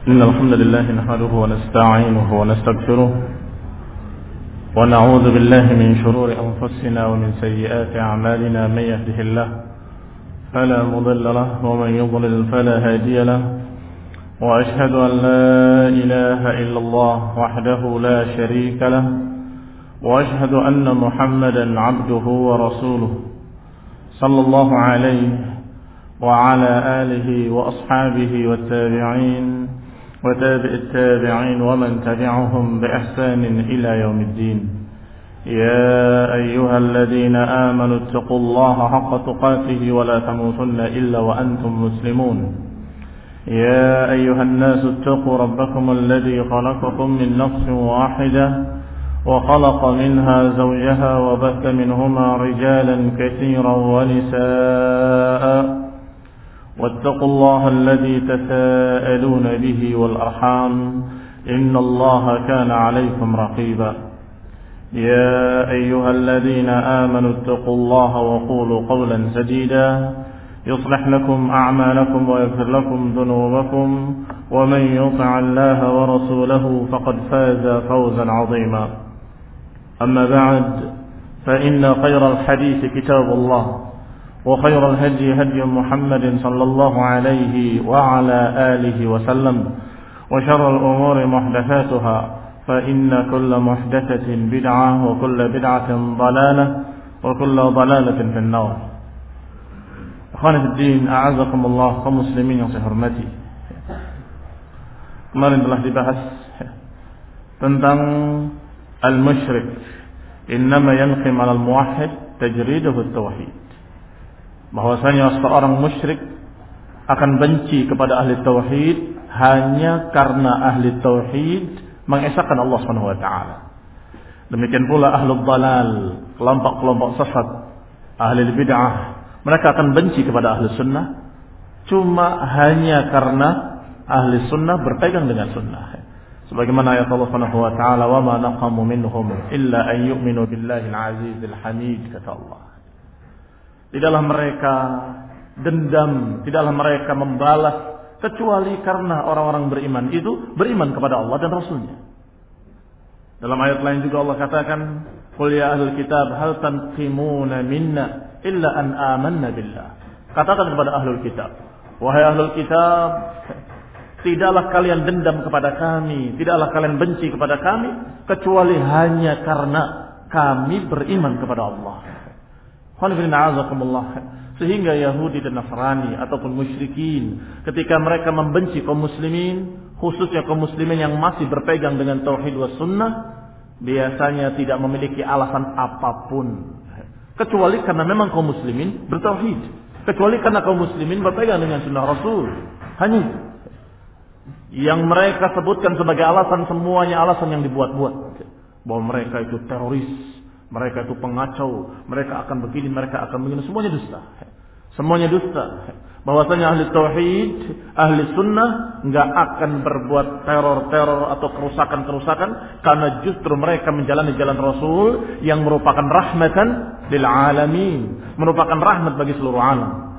إن الحمد لله نحمده ونستعينه ونستغفره ونعوذ بالله من شرور أنفسنا ومن سيئات أعمالنا. من يهده الله فلا مضل له ومن يضلل فلا هادي له، وأشهد أن لا إله إلا الله وحده لا شريك له، وأشهد أن محمدا عبده ورسوله صلى الله عليه وعلى آله وأصحابه والتابعين وتابع التابعين ومن تبعهم بإحسان إلى يوم الدين. يا أيها الذين آمنوا اتقوا الله حق تقاته ولا تموتن إلا وأنتم مسلمون. يا أيها الناس اتقوا ربكم الذي خلقكم من نفس واحدة وخلق منها زوجها وبث منهما رجالا كثيرا ونساء، واتقوا الله الذي تساءلون به والأرحام إن الله كان عليكم رقيبا. يا أيها الذين آمنوا اتقوا الله وقولوا قولا سديدا يصلح لكم أعمالكم ويغفر لكم ذنوبكم، ومن يطع الله ورسوله فقد فاز فوزا عظيما. أما بعد، فإن خير الحديث كتاب الله، وخير الهدي هدي محمد صلى الله عليه وعلى آله وسلم، وشر الأمور محدثاتها، فإن كل محدثة بدعة وكل بدعة ضلالة وكل ضلالة في النار. Akhwani fi din, a'azakumullah, kaum muslimin yang saya hormati. Kemarin telah dibahas tentang al-musyrik innama yanqim 'ala al-muwahhid tajriduhu at-tauhid. Bahwasanya seorang musyrik akan benci kepada ahli tauhid hanya karena ahli tauhid mengesahkan Allah Subhanahu wa taala. Demikian pula ahlul dalal, kelompok-kelompok sesat, ahli bid'ah, mereka akan benci kepada ahli sunnah cuma hanya karena ahli sunnah berpegang dengan sunnah. Sebagaimana ayat Allah Subhanahu wa taala, "Wa ma naqamu minhum illa an yu'minu billahi al-'azizil hamid", kata Allah. Tidaklah mereka dendam, tidaklah mereka membalas kecuali karena orang-orang beriman itu beriman kepada Allah dan Rasulnya. Dalam ayat lain juga Allah katakan, "Qul ya ahlul kitab hal tanqimuna minna illa an amanna billah." Katakan kepada ahlul kitab, wahai ahlul kitab, tidaklah kalian dendam kepada kami, tidaklah kalian benci kepada kami kecuali hanya karena kami beriman kepada Allah. Sehingga Yahudi dan Nasrani ataupun musyrikin ketika mereka membenci kaum muslimin, khususnya kaum muslimin yang masih berpegang dengan tauhid was sunnah, biasanya tidak memiliki alasan apapun kecuali karena memang kaum muslimin bertauhid, kecuali karena kaum muslimin berpegang dengan sunnah Rasul. Hanya itu yang mereka sebutkan sebagai alasan, semuanya alasan yang dibuat-buat, bahwa mereka itu teroris, mereka itu pengacau, mereka akan begini, mereka akan begini, semuanya dusta. Semuanya dusta. Bahwasanya ahli tauhid, ahli sunnah enggak akan berbuat teror-teror atau kerusakan-kerusakan karena justru mereka menjalani jalan Rasul yang merupakan rahmatan lil alamin, merupakan rahmat bagi seluruh alam.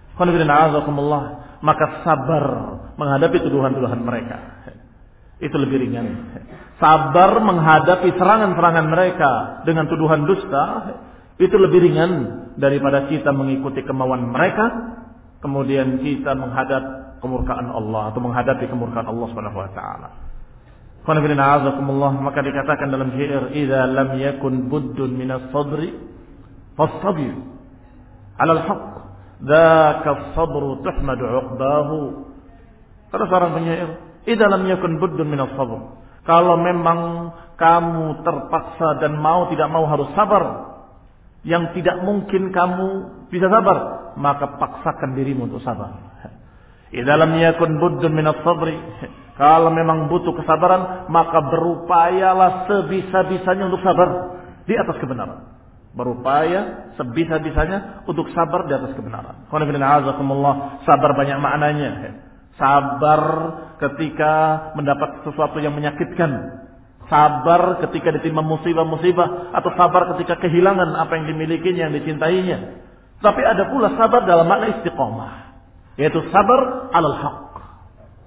Maka sabar menghadapi tuduhan-tuduhan mereka itu lebih ringan. Sabar menghadapi serangan-serangan mereka dengan tuduhan dusta itu lebih ringan daripada kita mengikuti kemauan mereka, kemudian kita menghadap kemurkaan Allah atau menghadapi kemurkaan Allah Subhanahu wa taala. Maka dikatakan dalam syair, "Idza lam yakun buddun minas sabri fastabir 'ala al-haqq, dzaka as-sabru tuhmadu 'uqbahu." Kata seorang penyair, "Idza lam yakun buddun minas sabr." Kalau memang kamu terpaksa dan mau tidak mau harus sabar, yang tidak mungkin kamu bisa sabar, maka paksakan dirimu untuk sabar. Idza lam yakun buddun minas sabri, kalau memang butuh kesabaran, maka berupayalah sebisa-bisanya untuk sabar di atas kebenaran. Berupaya sebisa-bisanya untuk sabar di atas kebenaran. Sabar banyak maknanya. Sabar ketika mendapat sesuatu yang menyakitkan, sabar ketika ditimpa musibah-musibah, atau sabar ketika kehilangan apa yang dimilikinya, yang dicintainya. Tapi ada pula sabar dalam makna istiqomah, yaitu sabar alal haq,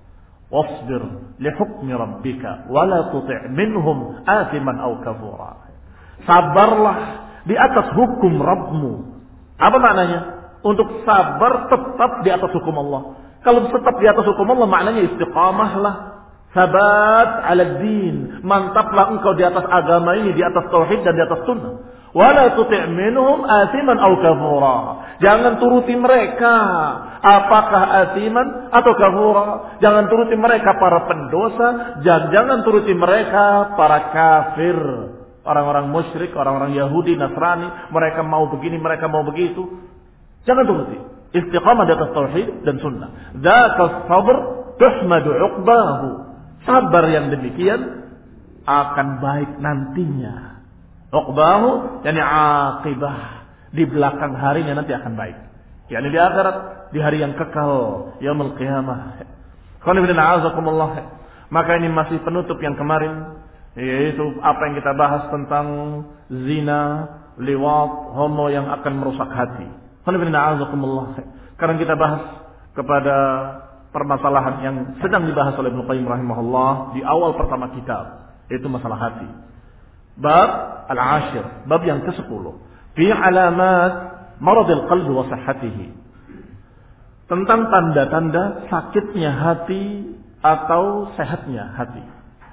wasbir li hukmi rabbika wa la tuti' minhum athiman aw kafura. Sabarlah di atas hukum Rabbmu. Apa maknanya? Untuk sabar tetap di atas hukum Allah. Kalau tetap di atas hukum Allah maknanya istiqamahlah, sabat ala din, mantaplah engkau di atas agama ini, di atas tauhid dan di atas sunnah. Wala tuti' minhum athiman aw kafura. Jangan turuti mereka, apakah athiman atau kafura. Jangan turuti mereka para pendosa, dan jangan turuti mereka para kafir, orang-orang musyrik, orang-orang Yahudi, Nasrani. Mereka mau begini, mereka mau begitu. Jangan turuti. Istiqamah di atas tauhid dan sunnah. Dzaka sabr tuhmadu 'uqbahu. Sabar yang demikian akan baik nantinya. 'Uqbahu yani aqibah, di belakang harinya nanti akan baik. Yani di akhirat, di hari yang kekal, yaumul qiyamah. Qul inna a'azakumullah. Maka ini masih penutup yang kemarin, yaitu apa yang kita bahas tentang zina, liwat, homo yang akan merusak hati. Sekarang kita bahas kepada permasalahan yang sedang dibahas oleh Ibnu Qayyim rahimahullah di awal pertama kitab, yaitu masalah hati. Bab al-ashir, bab yang ke-10. Fi alamat maradil qalbi wa sihhatihi. Tentang tanda-tanda sakitnya hati atau sehatnya hati.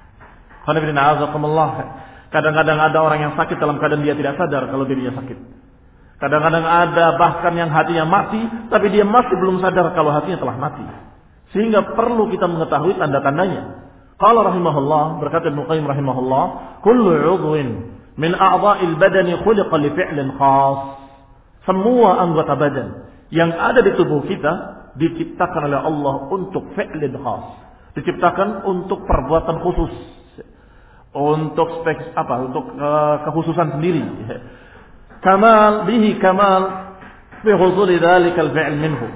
Kadang-kadang ada orang yang sakit dalam keadaan dia tidak sadar kalau dirinya sakit. Kadang-kadang ada bahkan yang hatinya mati, tapi dia masih belum sadar kalau hatinya telah mati. Sehingga perlu kita mengetahui tanda-tandanya. Qala rahimahullah, berkata Ibnu Qayyim rahimahullah, kullu 'udwin min a'dha'il badani khuliqa li fi'lin khas. Semua anggota badan yang ada di tubuh kita diciptakan oleh Allah untuk fi'lin khas. Diciptakan untuk perbuatan khusus. Untuk kekhususan sendiri. Kamal bihi kamal fi husuli dzalikal fi'l minhu.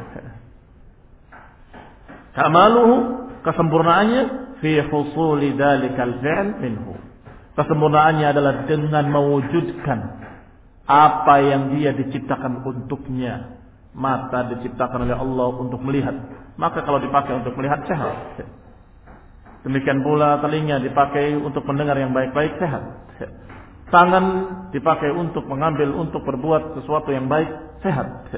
Kamaluhu, kesempurnaannya fi husuli dzalikal fi'l minhu. Kesempurnaannya adalah dengan mewujudkan apa yang dia diciptakan untuknya. Mata diciptakan oleh Allah untuk melihat, maka kalau dipakai untuk melihat sehat. Demikian pula telinga dipakai untuk mendengar yang baik-baik, sehat. Tangan dipakai untuk mengambil, untuk berbuat sesuatu yang baik, sehat.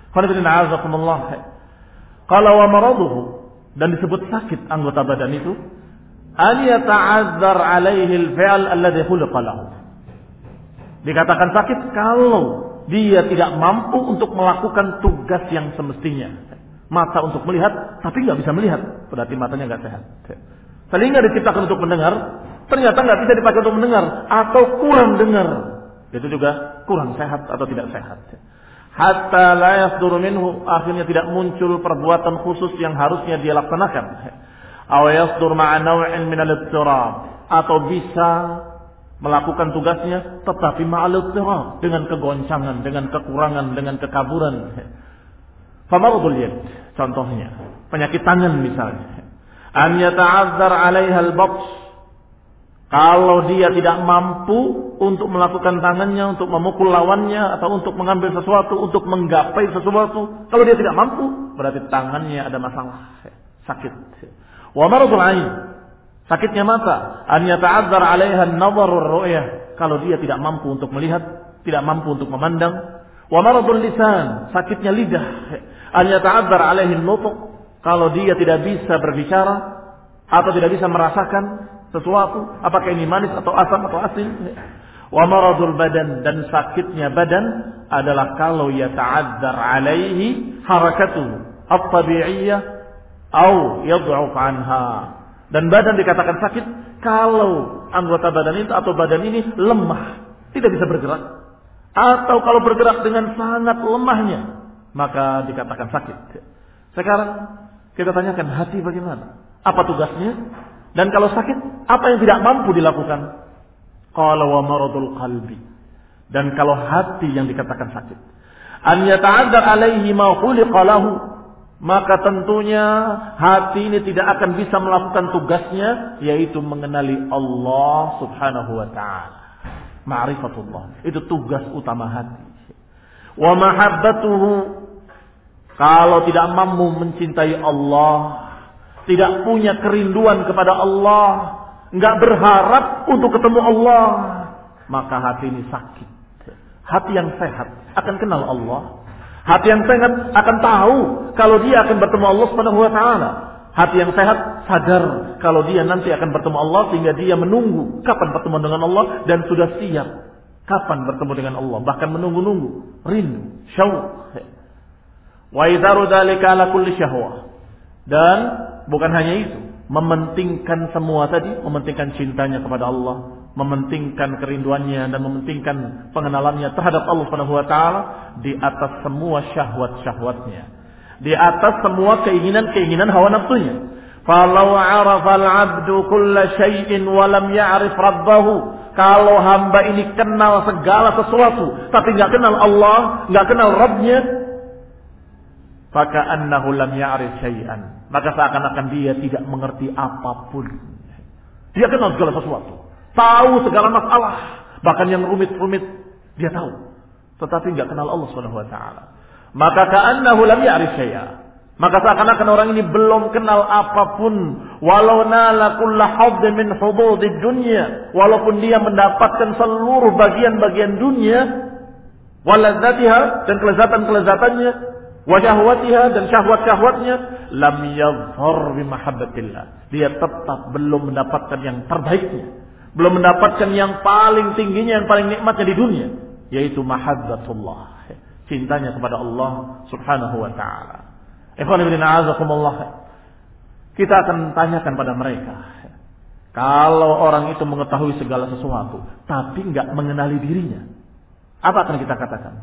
Qala wa maraduhu, dan disebut sakit anggota badan itu, an yata'azzar 'alaihi al-fi'l alladhi khuliqa lahu. Dikatakan sakit kalau dia tidak mampu untuk melakukan tugas yang semestinya. Mata untuk melihat, tapi nggak bisa melihat, berarti matanya nggak sehat. Telinga diciptakan untuk mendengar, ternyata nggak bisa dipakai untuk mendengar atau kurang dengar, itu juga kurang sehat atau tidak sehat. Hatta la yasduru minhu, akhirnya tidak muncul perbuatan khusus yang harusnya dia laksanakan. Aw yasdur ma'a naw'in min al-ittirab, atau bisa melakukan tugasnya tetapi ma'al ittirab, dengan kegoncangan, dengan kekurangan, dengan kekaburan. Famaradul yad, contohnya penyakit tangan misalnya. An yata'azzar 'alaiha al-batsh, kalau dia tidak mampu untuk melakukan tangannya, untuk memukul lawannya, atau untuk mengambil sesuatu, untuk menggapai sesuatu, kalau dia tidak mampu, berarti tangannya ada masalah, sakit. Wa maradul 'ain, sakitnya mata. An yata'azzar 'alaiha an-nazar war-ru'yah, kalau dia tidak mampu untuk melihat, tidak mampu untuk memandang. Wa maradul lisan, sakitnya lidah. An yata'azzar 'alaihi an-nutq, kalau dia tidak bisa berbicara atau tidak bisa merasakan sesuatu, apakah ini manis atau asam atau asin. Wa maradul badan, dan sakitnya badan adalah kalau yata'azzar 'alaihi harakatuhu at-tabi'iyyah au yad'uf 'anha. Dan badan dikatakan sakit kalau anggota badan itu atau badan ini lemah, tidak bisa bergerak, atau kalau bergerak dengan sangat lemahnya, maka dikatakan sakit. Sekarang kita tanyakan hati bagaimana? Apa tugasnya? Dan kalau sakit, apa yang tidak mampu dilakukan? Qala wa maradul qalbi. Dan kalau hati yang dikatakan sakit, an yata'azzar 'alaihi ma khuliqa lahu, maka tentunya hati ini tidak akan bisa melakukan tugasnya, yaitu mengenali Allah Subhanahu wa ta'ala. Ma'rifatullah, itu tugas utama hati. Wa mahabbatuhu, kalau tidak mampu mencintai Allah, tidak punya kerinduan kepada Allah, enggak berharap untuk ketemu Allah, maka hati ini sakit. Hati yang sehat akan kenal Allah. Hati yang sehat akan tahu kalau dia akan bertemu Allah Subhanahu wa taala. Hati yang sehat sadar kalau dia nanti akan bertemu Allah, sehingga dia menunggu kapan bertemu dengan Allah dan sudah siap kapan bertemu dengan Allah, bahkan menunggu-nunggu, rindu, syauq. Wa idzaru dzalika ala kulli syahwah. Dan bukan hanya itu, mementingkan semua tadi, mementingkan cintanya kepada Allah, mementingkan kerinduannya dan mementingkan pengenalannya terhadap Allah Subhanahu wa taala di atas semua syahwat-syahwatnya, di atas semua keinginan-keinginan hawa nafsunya. Falau 'arafa al-'abdu kulla syai'in wa lam ya'rif rabbahu. Kalau hamba ini kenal segala sesuatu tapi enggak kenal Allah, enggak kenal Rabbnya, faka'annahu lam ya'rif syai'an. Maka seakan-akan dia tidak mengerti apapun. Dia kenal segala sesuatu, tahu segala masalah, bahkan yang rumit-rumit dia tahu, tetapi enggak kenal Allah Subhanahu wa taala. Maka ka'annahu lam ya'rif syai'a. Maka seakan-akan orang ini belum kenal apapun. Walau nala kulla hadd min hududid dunya, walaupun dia mendapatkan seluruh bagian-bagian dunia, waladzatiha, dan kelezatan-kelezatannya, wa syahwatiha, dan syahwat-syahwatnya, lam yadhhar bi mahabbatillah. Dia tetap belum mendapatkan yang terbaiknya, belum mendapatkan yang paling tingginya, yang paling nikmatnya di dunia, yaitu mahabbatullah, cintanya kepada Allah Subhanahu wa taala. Ikhwan fillah, a'azakumullah. Kita akan tanyakan pada mereka, kalau orang itu mengetahui segala sesuatu tapi enggak mengenali dirinya, apa akan kita katakan?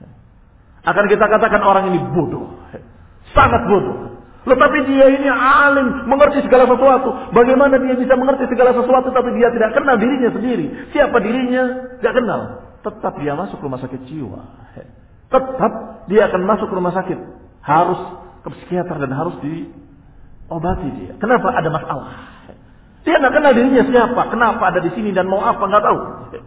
Akan kita katakan orang ini bodoh, sangat bodoh. Tetapi dia ini alim, mengerti segala sesuatu. Bagaimana dia bisa mengerti segala sesuatu tapi dia tidak kenal dirinya sendiri? Siapa dirinya? Tidak kenal. Tetap dia masuk rumah sakit jiwa. Tetap dia akan masuk rumah sakit, harus ke psikiater dan harus diobati dia. Kenapa? Ada masalah. Dia tidak kenal dirinya siapa, kenapa ada di sini dan mau apa nggak tahu.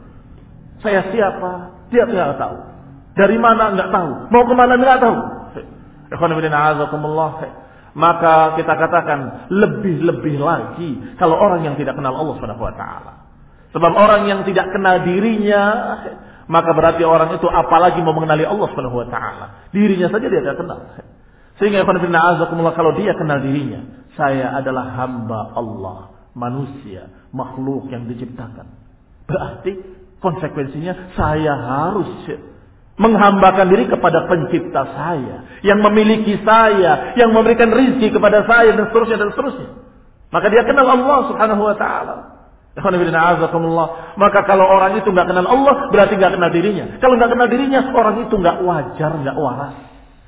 Saya siapa? Dia tidak tahu. Dari mana nggak tahu. Mau kemana nggak tahu. Ikhwan fillah, a'azakumullah. Maka kita katakan lebih-lebih lagi kalau orang yang tidak kenal Allah Subhanahu wa taala. Sebab orang yang tidak kenal dirinya, maka berarti orang itu apalagi mau mengenali Allah Subhanahu wa taala. Dirinya saja dia tidak kenal. Sehingga ikhwan fillah, a'azakumullah, kalau dia kenal dirinya, saya adalah hamba Allah, manusia, makhluk yang diciptakan. Berarti konsekuensinya saya harus menghambakan diri kepada pencipta saya, yang memiliki saya, yang memberikan rezeki kepada saya, dan seterusnya dan seterusnya. Maka dia kenal Allah Subhanahu wa taala. Ikhwan fillah, a'azakumullah. Maka kalau orang itu enggak kenal Allah, berarti enggak kenal dirinya. Kalau enggak kenal dirinya, orang itu enggak wajar, enggak waras.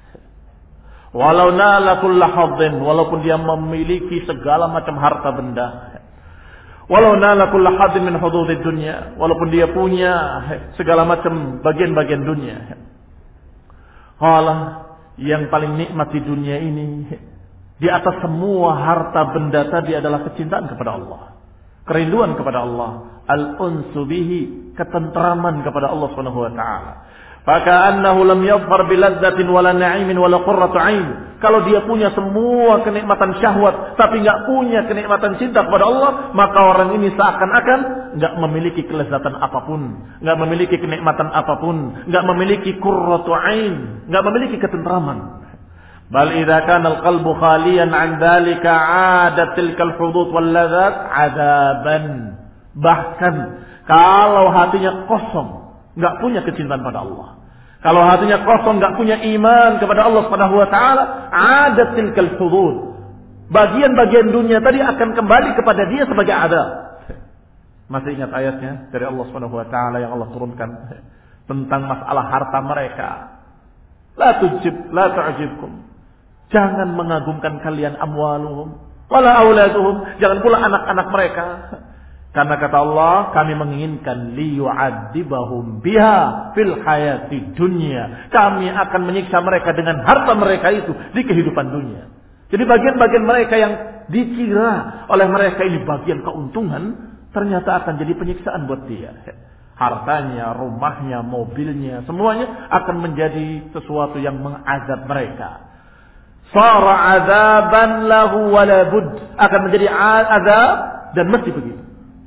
Walau nala kulla haddin, walaupun dia memiliki segala macam harta benda. Walau nala kulla haddin min hududid dunya, walaupun dia punya segala macam bagian-bagian dunia. Allah yang paling nikmat di dunia ini, di atas semua harta benda tadi adalah kecintaan kepada Allah, kerinduan kepada Allah, al-unsu bihi, ketentraman kepada Allah Subhanahu wa taala. Faka'annahu lam yadhhar biladzatin wala na'imin wala qurratu 'ain. Kalau dia punya semua kenikmatan syahwat tapi enggak punya kenikmatan cinta kepada Allah, maka orang ini seakan-akan enggak memiliki kelezatan apapun, enggak memiliki kenikmatan apapun, enggak memiliki qurratu 'ain, enggak memiliki ketentraman. Bal idza kana al-qalbu khaliyan 'an dzalika 'adat tilkal hudud wal ladzat 'adaban. Bahkan kalau hatinya kosong, enggak punya kecintaan pada Allah, kalau hatinya kosong, enggak punya iman kepada Allah Subhanahu wa taala, adat tilkal hudud, bagian-bagian dunia tadi akan kembali kepada dia sebagai adab. Masih ingat ayatnya dari Allah Subhanahu wa taala yang Allah turunkan tentang masalah harta mereka? La tu'jibkum. Jangan mengagumkan kalian amwaluhum wala auladuhum, jangan pula anak-anak mereka. Karena kata Allah, kami menginginkan liyu'adzibahum biha fil hayati dunya. Kami akan menyiksa mereka dengan harta mereka itu di kehidupan dunia. Jadi bagian-bagian mereka yang dikira oleh mereka ini bagian keuntungan, ternyata akan jadi penyiksaan buat dia. Hartanya, rumahnya, mobilnya, semuanya akan menjadi sesuatu yang mengazab mereka. Sara adzaban lahu wala bud, akan menjadi azab dan mesti begitu.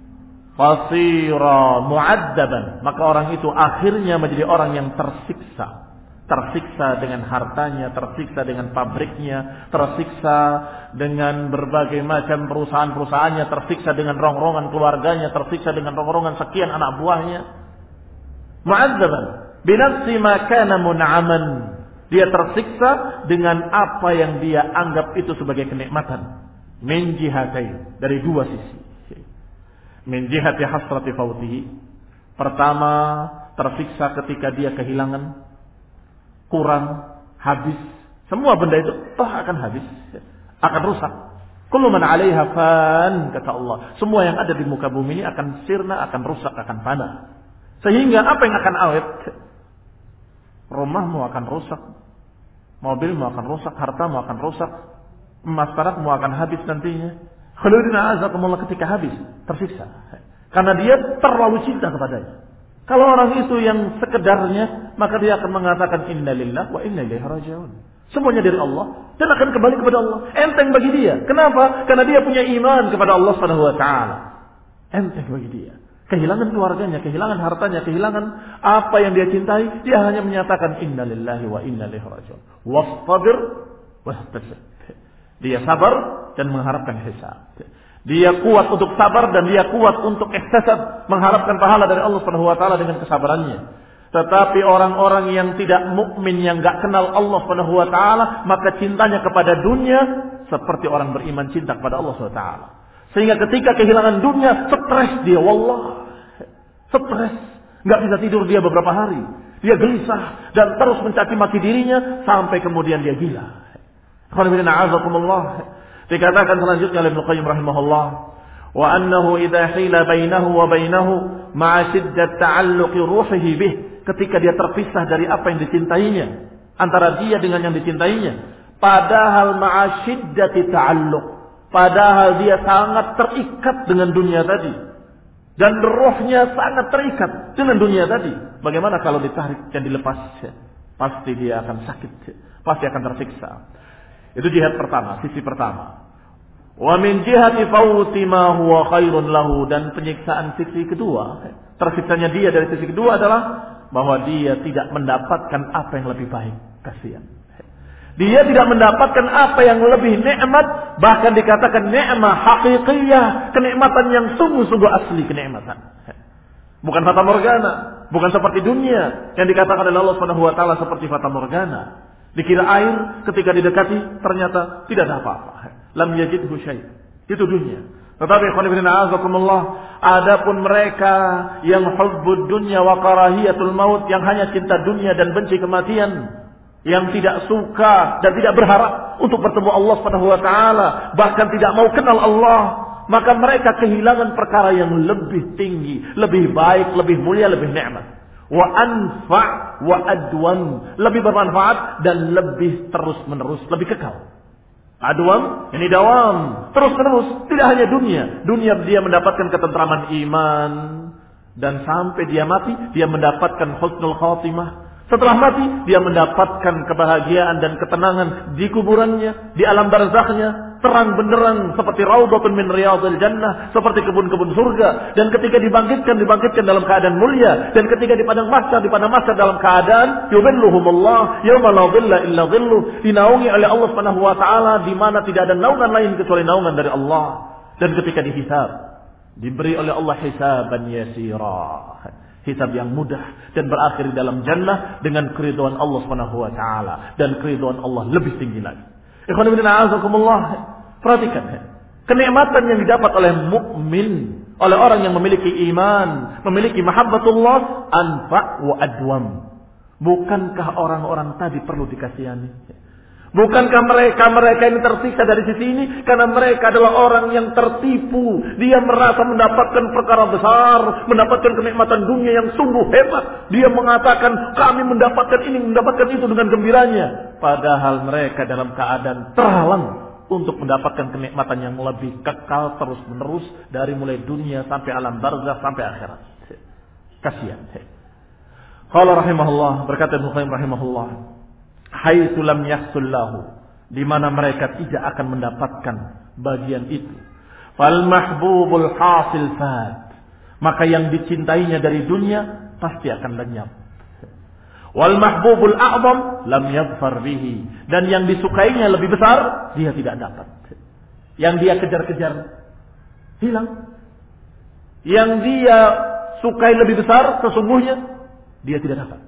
Fasira mu'adzaban, maka orang itu akhirnya menjadi orang yang tersiksa. Tersiksa dengan hartanya, tersiksa dengan pabriknya, tersiksa dengan berbagai macam perusahaan-perusahaannya, tersiksa dengan rongrongan keluarganya, tersiksa dengan rongrongan sekian anak buahnya. Mu'adzaban binafsi ma kana mun'aman. Dia tersiksa dengan apa yang dia anggap itu sebagai kenikmatan. Min jihatain, dari dua sisi. Min jihati hasrati fautihi. Pertama, tersiksa ketika dia kehilangan, kurang, habis. Semua benda itu akan habis, akan rusak. Kullu man 'alaiha fan, kata Allah. Semua yang ada di muka bumi ini akan sirna, akan rusak, akan fana. Sehingga apa yang akan awet? Rumahmu akan rusak, mobilmu akan rusak, hartamu akan rusak, emas perakmu akan habis nantinya. Khalidina azakumullah, ketika habis, tersiksa. Karena dia terlalu cinta kepadanya. Kalau orang itu yang sekedarnya, maka dia akan mengatakan inna lillahi wa inna ilaihi raji'un. Semuanya dari Allah dan akan kembali kepada Allah. Enteng bagi dia. Kenapa? Karena dia punya iman kepada Allah Subhanahu wa taala. Enteng bagi dia. Kehilangan keluarganya, kehilangan hartanya, kehilangan apa yang dia cintai, dia hanya menyatakan inna lillahi wa inna ilaihi raji'un. Wastabir wahtasib. Dia sabar dan mengharapkan hisab. Dia kuat untuk sabar dan dia kuat untuk ihtisab, mengharapkan pahala dari Allah Subhanahu wa taala dengan kesabarannya. Tetapi orang-orang yang tidak mukmin, yang enggak kenal Allah Subhanahu wa taala, maka cintanya kepada dunia seperti orang beriman cinta kepada Allah Subhanahu wa taala. Sehingga ketika kehilangan dunia, stres dia, wallah. Stres, enggak bisa tidur dia beberapa hari. Dia gelisah dan terus mencaci maki dirinya sampai kemudian dia gila. Dikatakan selanjutnya oleh Ibnu Qayyim rahimahullah, wa annahu idza hila bainahu wa bainahu ma'a shiddat ta'alluqi ruhihi bih, ketika dia terpisah dari apa yang dicintainya, antara dia dengan yang dicintainya, padahal ma'a shiddati ta'alluq, padahal dia sangat terikat dengan dunia tadi dan ruhnya sangat terikat dengan dunia tadi. Bagaimana kalau ditarik dan dilepas? Pasti dia akan sakit, pasti akan tersiksa. Itu jihad pertama, sisi pertama. Wa min jihati fawti ma huwa khairun lahu, dan penyiksaan sisi kedua, tersiksanya dia dari sisi kedua adalah bahwa dia tidak mendapatkan apa yang lebih baik. Kasihan. Dia tidak mendapatkan apa yang lebih nikmat, bahkan dikatakan nikmat haqiqiyah, kenikmatan yang sungguh-sungguh asli kenikmatan. Bukan fata morgana, bukan seperti dunia yang dikatakan oleh Allah Subhanahu wa taala seperti fata morgana. Dikira air, ketika didekati ternyata tidak ada apa-apa. Lam yajidhu syai'. Itu dunia. Tetapi ikhwan fillah a'azakumullah, adapun mereka yang hubbud dunya wa karahiyatul maut, yang hanya cinta dunia dan benci kematian, yang tidak suka dan tidak berharap untuk bertemu Allah Subhanahu wa taala, bahkan tidak mau kenal Allah, maka mereka kehilangan perkara yang lebih tinggi, lebih baik, lebih mulia, lebih nikmat. Wa anfa' wa adwan, lebih bermanfaat dan lebih terus menerus, lebih kekal. Adwan, ini dawam, terus menerus, tidak hanya dunia. Dunia dia mendapatkan ketentraman iman, dan sampai dia mati dia mendapatkan husnul khatimah. Setelah mati dia mendapatkan kebahagiaan dan ketenangan di kuburannya, di alam barzakhnya, terang benderang seperti raudhatun min riyadhil jannah, seperti kebun-kebun surga. Dan ketika dibangkitkan dalam keadaan mulia, dan ketika di padang mahsyar dalam keadaan yudhilluhumullah yauma la dhilla illa dhilluh, dinaungi oleh Allah Subhanahu wa taala di mana tidak ada naungan lain kecuali naungan dari Allah. Dan ketika dihisab, diberi oleh Allah hisaban yasira, hisab yang mudah, dan berakhir dalam jannah dengan keridhaan Allah Subhanahu wa taala, dan keridhaan Allah lebih tinggi lagi. Ikhwan fillah a'azakumullah, perhatikan kenikmatan yang didapat oleh mukmin, oleh orang yang memiliki iman, memiliki mahabbatullah, anfa' wa adwam. Bukankah orang-orang tadi perlu dikasihani? Bukankah mereka ini tersiksa dari sisi ini karena mereka adalah orang yang tertipu. Dia merasa mendapatkan perkara besar, mendapatkan kenikmatan dunia yang sungguh hebat. Dia mengatakan kami mendapatkan ini, mendapatkan itu dengan gembiranya. Padahal mereka dalam keadaan terhalang untuk mendapatkan kenikmatan yang lebih kekal terus menerus, dari mulai dunia sampai alam barzakh sampai akhirat. Kasihan. Qala rahimahullah, berkata Ibnu Qayyim rahimahullah, haitsu lam yahsul lahu di mana mereka tidak akan mendapatkan bagian itu. Fal mahbubul hasil fad, maka yang dicintainya dari dunia pasti akan lenyap. Wal mahbubul a'zam lam yadfar bihi, dan yang disukainya lebih besar dia tidak dapat. Yang dia kejar-kejar hilang. Yang dia sukai lebih besar sesungguhnya dia tidak dapat.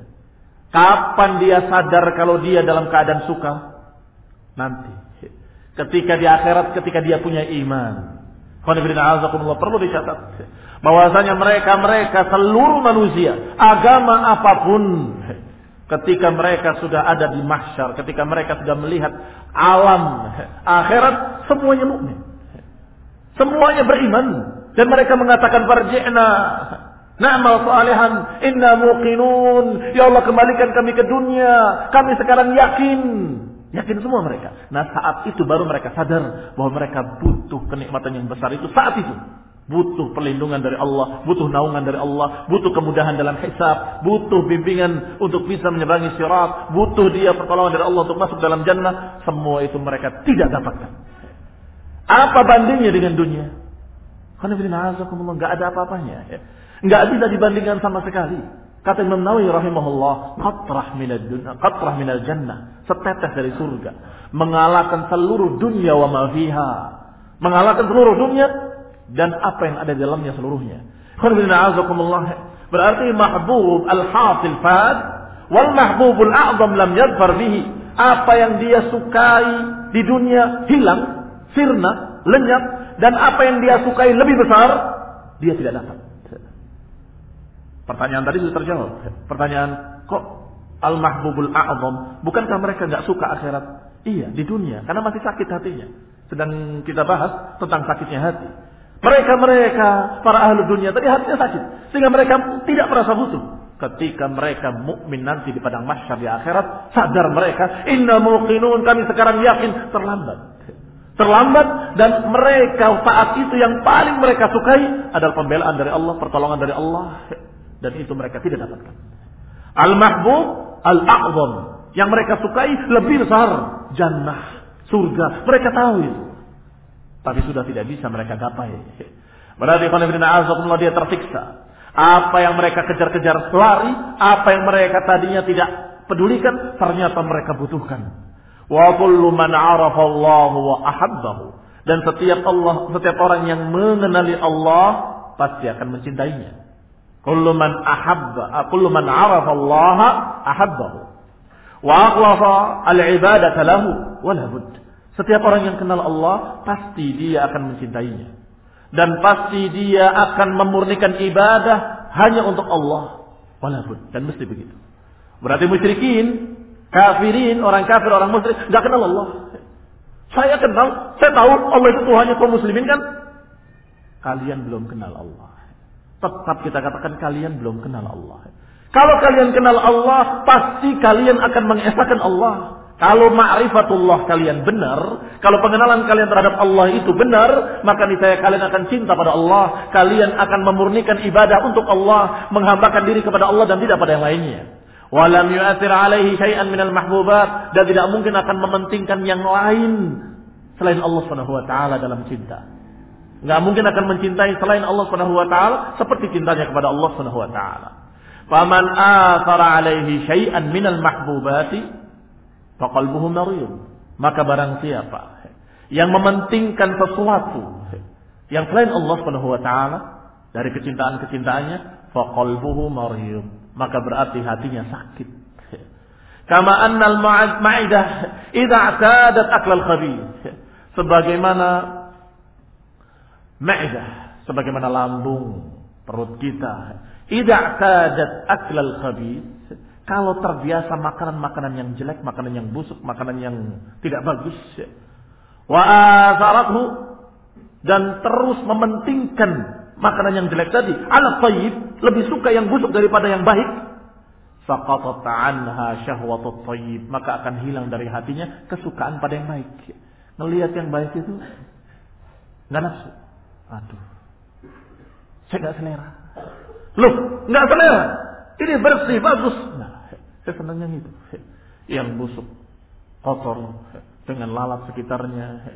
Kapan dia sadar kalau dia dalam keadaan suka? Nanti ketika di akhirat, ketika dia punya iman. Perlu dicatat bahwasanya mereka seluruh manusia, agama apapun, ketika mereka sudah ada di mahsyar, ketika mereka sudah melihat alam akhirat, semuanya mukmin, semuanya beriman, dan mereka mengatakan farji'na na'mal salihan inna muqinun, ya Allah kembalikan kami ke dunia, kami sekarang yakin semua mereka. Nah saat itu baru mereka sadar bahwa mereka butuh kenikmatan yang besar itu saat itu. Butuh perlindungan dari Allah, butuh naungan dari Allah, butuh kemudahan dalam hisab, butuh bimbingan untuk bisa menyeberangi sirat, butuh dia pertolongan dari Allah untuk masuk dalam jannah. Semua itu mereka tidak dapatkan. Apa bandingnya dengan dunia? Gak ada apa-apanya. Gak bisa dibandingkan sama sekali. Kata Imam Nawawi rahimahullah, qatrah minal jannah, setetes dari surga, mengalahkan seluruh dunia wa ma fiha, mengalahkan seluruh dunia dan apa yang ada di dalamnya seluruhnya. Berarti mahbub al-hasil fad wal mahbubul a'zam lam yadfar bihi. Apa yang dia sukai di dunia hilang, sirna, lenyap, dan apa yang dia sukai lebih besar dia tidak dapat. Pertanyaan tadi sudah terjawab. Pertanyaan, kok al-mahbubul a'zam? Bukankah mereka enggak suka akhirat? Iya, di dunia, karena masih sakit hatinya. Sedang kita bahas tentang sakitnya hati. Mereka para ahli dunia tadi hatinya sakit, sehingga mereka tidak merasa butuh. Ketika mereka mukmin nanti di padang mahsyar di akhirat, sadar mereka, inna muqinun, kami sekarang yakin. Terlambat, dan mereka saat itu yang paling mereka sukai adalah pembelaan dari Allah, pertolongan dari Allah. Dan itu mereka tidak dapatkan. Al-mahbub al-a'zam, yang mereka sukai lebih besar, jannah, surga. Mereka tahu itu, tapi sudah tidak bisa mereka gapai. Berarti dia tersiksa. Apa yang mereka kejar-kejar lari, apa yang mereka tadinya tidak pedulikan, ternyata mereka butuhkan. Wa kullu man 'arafa Allah wa ahabbahu, dan setiap orang yang mengenali Allah pasti akan mencintainya. Kullu man 'arafa Allah ahabbahu wa akhlafa al-ibadata lahu wa la bud. Setiap orang yang kenal Allah pasti dia akan mencintainya, dan pasti dia akan memurnikan ibadah hanya untuk Allah, wala bud, dan mesti begitu. Berarti musyrikin, kafirin, orang kafir, orang musyrik enggak kenal Allah. Saya kenal, saya tahu Allah itu Tuhannya kaum muslimin kan? Kalian belum kenal Allah. Tetap kita katakan kalian belum kenal Allah. Kalau kalian kenal Allah, pasti kalian akan mengesahkan Allah. Kalau ma'rifatullah kalian benar, kalau pengenalan kalian terhadap Allah itu benar, maka niscaya kalian akan cinta pada Allah. Kalian akan memurnikan ibadah untuk Allah, menghambakan diri kepada Allah dan tidak pada yang lainnya. Walam yu'athir alaihi syai'an minal mahbubat, dan tidak mungkin akan mementingkan yang lain selain Allah Subhanahu wa taala dalam cinta. Enggak mungkin akan mencintai selain Allah Subhanahu wa taala seperti cintanya kepada Allah Subhanahu wa taala. Faman athara alaihi syai'an minal mahbubati faqalbuhu marid. Maka barang siapa yang mementingkan sesuatu yang selain Allah Subhanahu wa taala dari kecintaan-kecintaannya, faqalbuhu marid, maka berarti hatinya sakit. Kama annal ma'idah idza i'tadat aklal khabith. Sebagaimana ma'idah, sebagaimana lambung perut kita, idza i'tadat aklal khabith, kalau terbiasa makanan-makanan yang jelek, makanan yang busuk, makanan yang tidak bagus, wa azarathu, dan terus mementingkan makanan yang jelek tadi, ala thayyib, lebih suka yang busuk daripada yang baik, saqatat anha syahwatut thayyib, maka akan hilang dari hatinya kesukaan pada yang baik. Ngelihat yang baik itu enggak nafsu. Aduh, saya enggak selera. Loh, enggak selera. Ini bersih, bagus. Nah, saya senang yang itu. Yang busuk, kotor, dengan lalat sekitarnya.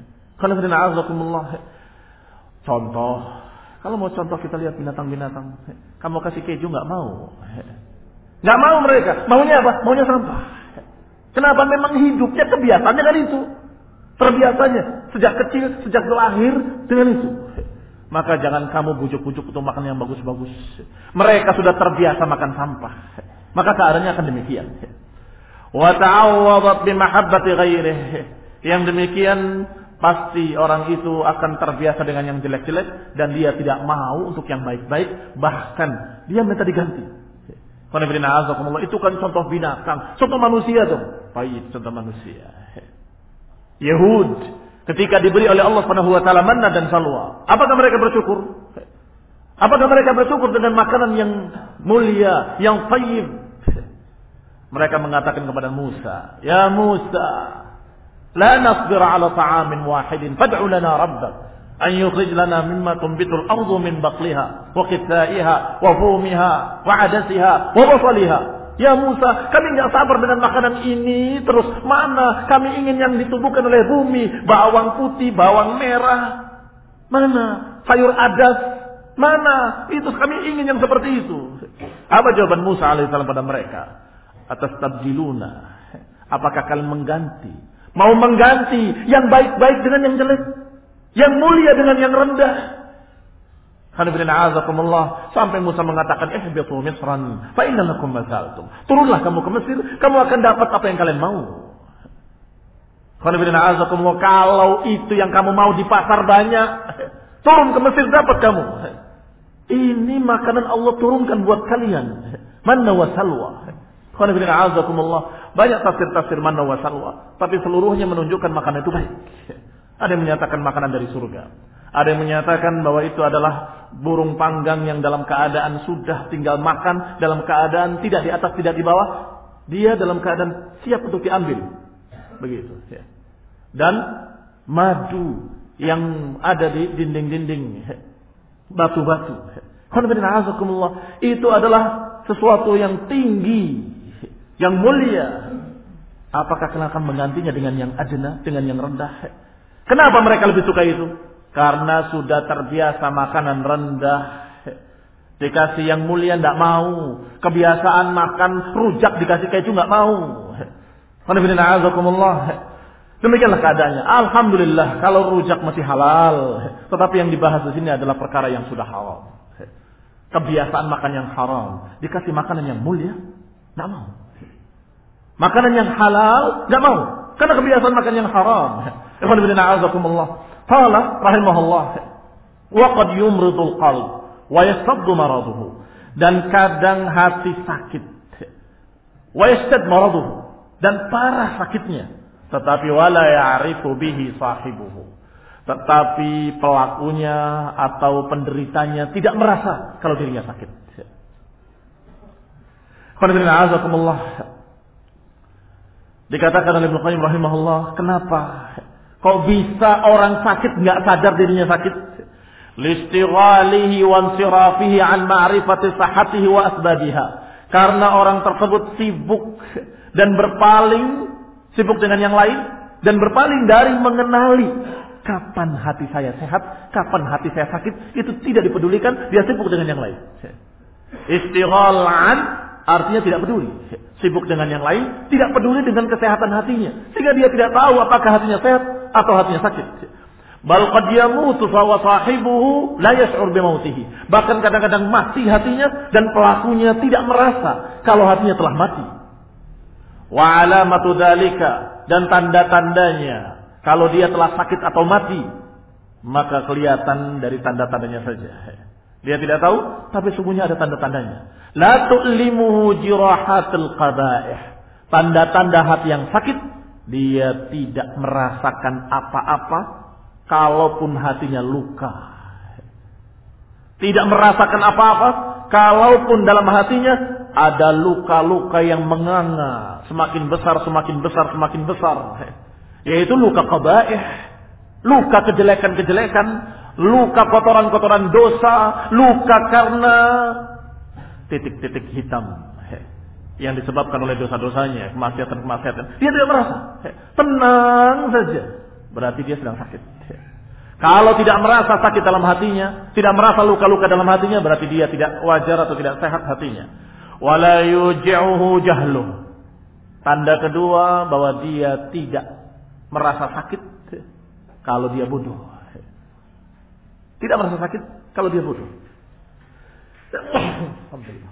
Contoh, kalau mau contoh kita lihat binatang-binatang. Kamu kasih keju nggak mau. Nggak mau mereka. Maunya apa? Maunya sampah. Kenapa? Memang hidupnya kebiasaannya kan itu. Terbiasanya sejak kecil, sejak lahir dengan itu. Maka jangan kamu bujuk-bujuk untuk makan yang bagus-bagus. Mereka sudah terbiasa makan sampah. Maka keadaannya akan demikian. Wa ta'awwadat bi mahabbati ghairihi. Yang demikian pasti orang itu akan terbiasa dengan yang jelek-jelek dan dia tidak mau untuk yang baik-baik, bahkan dia minta diganti. Itu kan contoh binatang, contoh manusia dong. Baik, contoh manusia. Yahud ketika diberi oleh Allah Subhanahu wa taala manna dan salwa, apakah mereka bersyukur? Apakah mereka bersyukur dengan makanan yang mulia, yang thayyib? Mereka mengatakan kepada Musa, "Ya Musa, la nasbir 'ala ta'amin wahidin, fad'u lana rabbak an yukhrij lana mimma tunbitul ardu min baqliha wa qithaiha wa fumiha wa 'adasiha wa basaliha." Ya Musa, kami enggak sabar dengan makanan ini terus. Mana kami ingin yang ditumbuhkan oleh bumi, bawang putih, bawang merah. Mana sayur adas? Mana? Itu kami ingin yang seperti itu. Apa jawaban Musa alaihissalam pada mereka? Atastabdiluna. Apakah kalian mengganti? Mau mengganti yang baik-baik dengan yang jelek? Yang mulia dengan yang rendah? Sampai Musa mengatakan, ihbitu Misran, fa inna lakum ma sa'altum. Turunlah kamu ke Mesir, kamu akan dapat apa yang kalian mau. Kalau itu yang kamu mau di pasar banyak, turun ke Mesir dapat kamu. Ini makanan Allah turunkan buat kalian. Manna wa salwa. Banyak tafsir-tafsir manna wa salwa, tapi seluruhnya menunjukkan makanan itu baik. Ada yang menyatakan makanan dari surga. Ada yang menyatakan bahwa itu adalah burung panggang yang dalam keadaan sudah tinggal makan, dalam keadaan tidak di atas, tidak di bawah. Dia dalam keadaan siap untuk diambil. Begitu. Dan madu yang ada di dinding-dinding, batu-batu. Itu adalah sesuatu yang tinggi, yang mulia. Apakah kalian akan menggantinya dengan yang adna, dengan yang rendah? Kenapa mereka lebih suka itu? Karena sudah terbiasa makanan rendah. Dikasih yang mulia tidak mau. Kebiasaan makan rujak dikasih keju tidak mau. Demikianlah keadaannya. Alhamdulillah kalau rujak masih halal. Tetapi yang dibahas di sini adalah perkara yang sudah halal. Kebiasaan makan yang haram. Dikasih makanan yang mulia tidak mau. Makanan yang halal tidak mau. Karena kebiasaan makan yang haram. Qala rahimahullah, wa qad yumridul qalb wa yastaddu maraduhu. Dan kadang hati sakit. Wa yastad maraduhu, dan parah sakitnya. Tetapi wala ya'rifu bihi sahibuhu. Tetapi pelakunya atau penderitanya tidak merasa kalau dirinya sakit. Dikatakan oleh Ibnu Qayyim rahimahullah, kenapa kok bisa orang sakit nggak sadar dirinya sakit? Listighalihi wa insirafihi an ma'rifati sahhatihi wa asbabiha. Karena orang tersebut sibuk dan berpaling, sibuk dengan yang lain dan berpaling dari mengenali kapan hati saya sehat, kapan hati saya sakit, itu tidak dipedulikan, dia sibuk dengan yang lain. Istighalan artinya tidak peduli. Sibuk dengan yang lain, tidak peduli dengan kesehatan hatinya. Sehingga dia tidak tahu apakah hatinya sehat atau hatinya sakit. Bal qad yamutu fa sahibuhu la yash'ur bi mautihi. Bahkan kadang-kadang mati hatinya dan pelakunya tidak merasa kalau hatinya telah mati. Wa alamatu dzalika, dan tanda-tandanya kalau dia telah sakit atau mati, maka kelihatan dari tanda-tandanya saja. Dia tidak tahu, tapi sungguhnya ada tanda-tandanya. La tu'limuhu jirahatul qaba'ih. Tanda-tanda hati yang sakit, dia tidak merasakan apa-apa kalaupun hatinya luka. Tidak merasakan apa-apa kalaupun dalam hatinya ada luka-luka yang menganga, semakin besar, semakin besar, semakin besar. Yaitu luka qaba'ih, luka kejelekan-kejelekan, luka kotoran-kotoran dosa, luka karena titik-titik hitam. yang disebabkan oleh dosa-dosanya, kemaksiatan-kemaksiatan. Dia tidak merasa. Tenang saja. Berarti dia sedang sakit. Kalau tidak merasa sakit dalam hatinya, tidak merasa luka-luka dalam hatinya, berarti dia tidak wajar atau tidak sehat hatinya. Wala yuji'uhu jahluh. Tanda kedua bahwa dia tidak merasa sakit kalau dia bodoh. Tidak merasa sakit kalau dia bodoh. Alhamdulillah.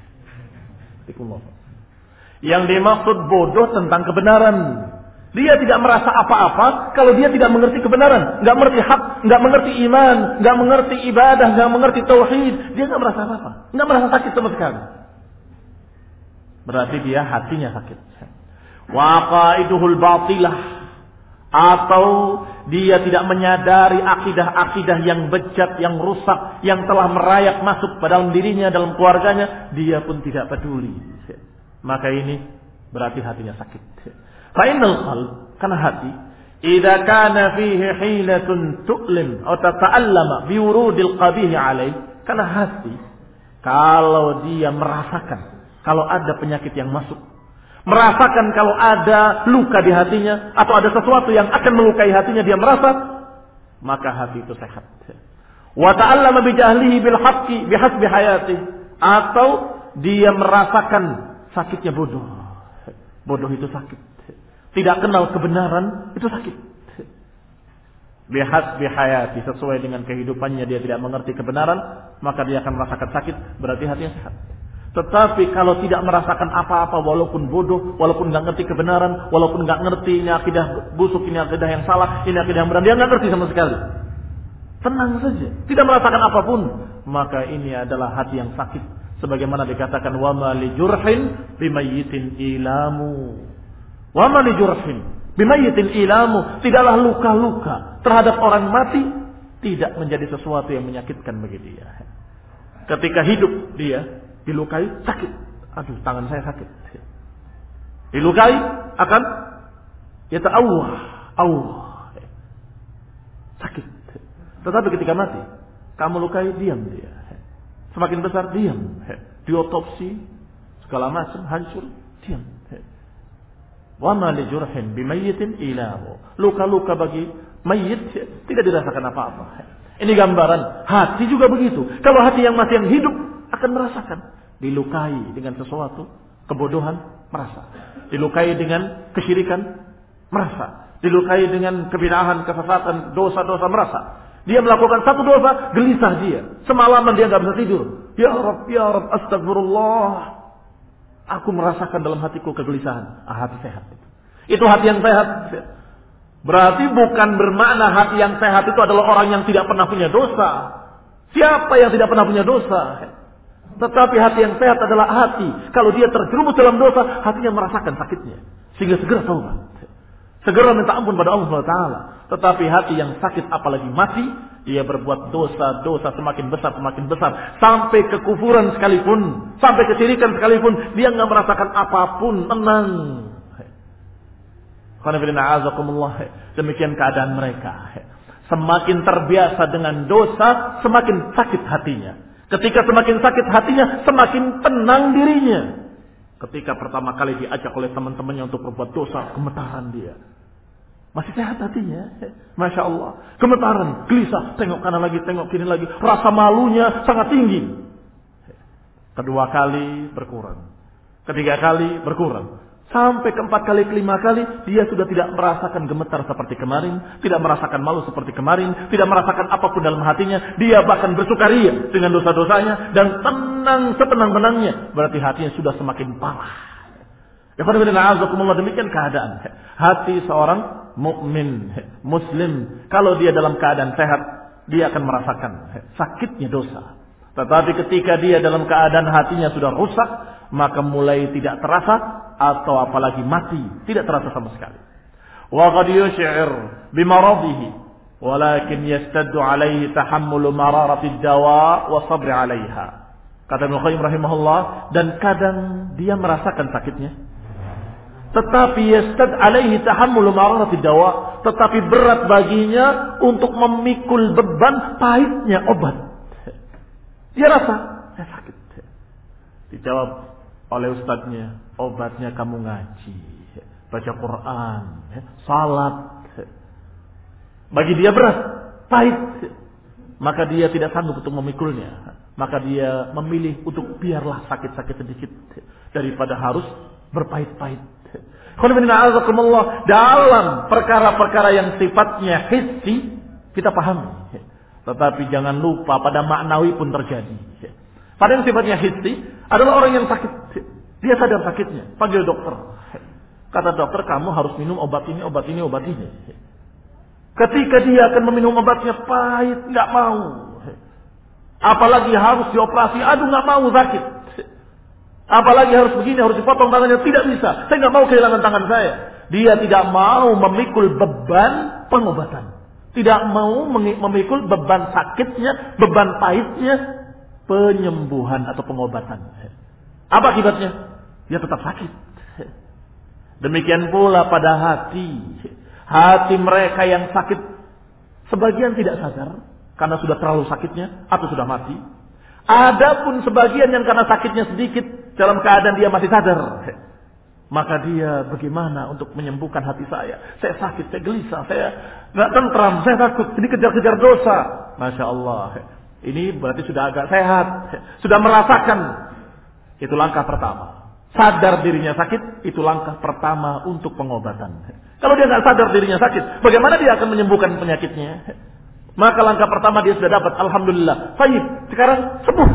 Yang dimaksud bodoh tentang kebenaran. Dia tidak merasa apa-apa kalau dia tidak mengerti kebenaran, nggak mengerti hak, nggak mengerti iman, nggak mengerti ibadah, nggak mengerti tauhid. Dia nggak merasa apa-apa, nggak merasa sakit sama sekali. Berarti dia hatinya sakit. Waqaiduhul batilah, atau dia tidak menyadari akidah-akidah yang bejat, yang rusak, yang telah merayap masuk pada dalam dirinya, dalam keluarganya, dia pun tidak peduli. Maka ini berarti hatinya sakit. Fa'inal qalb, karena hati, idza kana fihi hilatun tu'lim atau tata'allama biwurudil qabih alaih, karena hati kalau dia merasakan kalau ada penyakit yang masuk, merasakan kalau ada luka di hatinya atau ada sesuatu yang akan melukai hatinya, dia merasa, maka hati itu sehat. Wa ta'allama bi jahlihi bil haqqi bihasbi hayati, atau dia merasakan sakitnya bodoh. Bodoh itu sakit. Tidak kenal kebenaran itu sakit. Bihasbi hayati, sesuai dengan kehidupannya dia tidak mengerti kebenaran, maka dia akan merasakan sakit, berarti hatinya sehat. Tetapi kalau tidak merasakan apa-apa, walaupun bodoh, walaupun nggak ngerti kebenaran, walaupun nggak ngerti ini akidah busuk, ini akidah yang salah, ini akidah yang benar, dia nggak ngerti sama sekali. Tenang saja, tidak merasakan apapun, maka ini adalah hati yang sakit. Sebagaimana dikatakan, wa ma li jurhin bimayyitin ilamu. Wa ma li jurhin bimayyitin ilamu. Tidaklah luka-luka terhadap orang mati tidak menjadi sesuatu yang menyakitkan bagi dia. Ketika hidup dia dilukai, sakit. Aduh, tangan saya sakit. Dilukai akan Allah. Sakit. Tetapi ketika mati, kamu lukai, diam dia. Semakin besar, diam. Diotopsi, segala macam, hancur, diam. Wa ma li jurhin bimayyitin ilahu. Luka-luka bagi mayit tidak dirasakan apa-apa. Ini gambaran. Hati juga begitu. Kalau hati yang masih yang hidup akan merasakan. Dilukai dengan sesuatu, kebodohan, merasa. Dilukai dengan kesyirikan, merasa. Dilukai dengan kebid'ahan, kesesatan, dosa-dosa, merasa. Dia melakukan satu dosa, gelisah dia. Semalaman dia nggak bisa tidur. Ya Rabb, astagfirullah. Aku merasakan dalam hatiku kegelisahan. Hati sehat. Itu hati yang sehat. Berarti bukan bermakna hati yang sehat itu adalah orang yang tidak pernah punya dosa. Siapa yang tidak pernah punya dosa? Tetapi hati yang sehat adalah hati. Kalau dia terjerumus dalam dosa, hatinya merasakan sakitnya. Sehingga segera taubat. Segera minta ampun pada Allah SWT. Tetapi hati yang sakit apalagi mati, dia berbuat dosa-dosa semakin besar. Sampai kekufuran sekalipun, sampai kesyirikan sekalipun, dia nggak merasakan apapun, tenang. Demikian keadaan mereka. Semakin terbiasa dengan dosa, semakin sakit hatinya. Ketika semakin sakit hatinya, semakin tenang dirinya. Ketika pertama kali diajak oleh teman-temannya untuk berbuat dosa, gemetaran dia. Masih sehat hatinya. Masya Allah. Gemetaran, gelisah, tengok kanan lagi, tengok kiri lagi. Rasa malunya sangat tinggi. Kedua kali berkurang. Ketiga kali berkurang. Sampai keempat kali, kelima kali, dia sudah tidak merasakan gemetar seperti kemarin. Tidak merasakan malu seperti kemarin. Tidak merasakan apapun dalam hatinya. Dia bahkan bersukaria dengan dosa-dosanya. Dan tenang setenang-tenangnya. Berarti hatinya sudah semakin parah. Demikian keadaan hati seorang mukmin, muslim. Kalau dia dalam keadaan sehat, dia akan merasakan sakitnya dosa. Tetapi ketika dia dalam keadaan hatinya sudah rusak, maka mulai tidak terasa, atau apalagi mati, tidak terasa sama sekali. Wa qad yush'ir bimaradihi, walakin yastaddu alaihi tahammulu mararati ad-dawa wa sabr 'alaiha. Kata Ibnu Qayyim rahimahullah, dan kadang dia merasakan sakitnya, tetapi yastad alaihi tahammulu mararati dawa, tetapi berat baginya untuk memikul beban pahitnya obat. Dia rasa saya sakit. Dijawab oleh ustadznya, Obatnya kamu ngaji, baca Quran, salat. Bagi dia berat, pahit. Maka dia tidak sanggup untuk memikulnya. Maka dia memilih untuk biarlah sakit-sakit sedikit daripada harus berpahit-pahit. Dalam perkara-perkara yang sifatnya hissi kita pahami. Tetapi jangan lupa pada maknawi pun terjadi. Pada yang sifatnya hissi adalah orang yang sakit. Dia sadar sakitnya. Panggil dokter. Kata dokter, kamu harus minum obat ini, obat ini, obat ini. Ketika dia akan meminum obatnya pahit, nggak mau. Apalagi harus dioperasi, aduh nggak mau, sakit. Apalagi harus begini, harus dipotong tangannya, tidak bisa. Saya nggak mau kehilangan tangan saya. Dia tidak mau memikul beban pengobatan. Tidak mau memikul beban sakitnya, beban pahitnya, penyembuhan atau pengobatan. Apa akibatnya? Dia tetap sakit. Demikian pula pada hati. Hati mereka yang sakit, sebagian tidak sadar karena sudah terlalu sakitnya atau sudah mati. Adapun sebagian yang karena sakitnya sedikit dalam keadaan dia masih sadar. Maka dia bagaimana untuk menyembuhkan hati saya? Saya sakit, saya gelisah, saya nggak tentram, saya takut, ini kejar-kejar dosa. Masya Allah. Ini berarti sudah agak sehat, sudah merasakan. Itu langkah pertama. Sadar dirinya sakit, itu langkah pertama untuk pengobatan. Kalau dia nggak sadar dirinya sakit, bagaimana dia akan menyembuhkan penyakitnya? Maka langkah pertama dia sudah dapat, alhamdulillah. Baik, sekarang sembuh.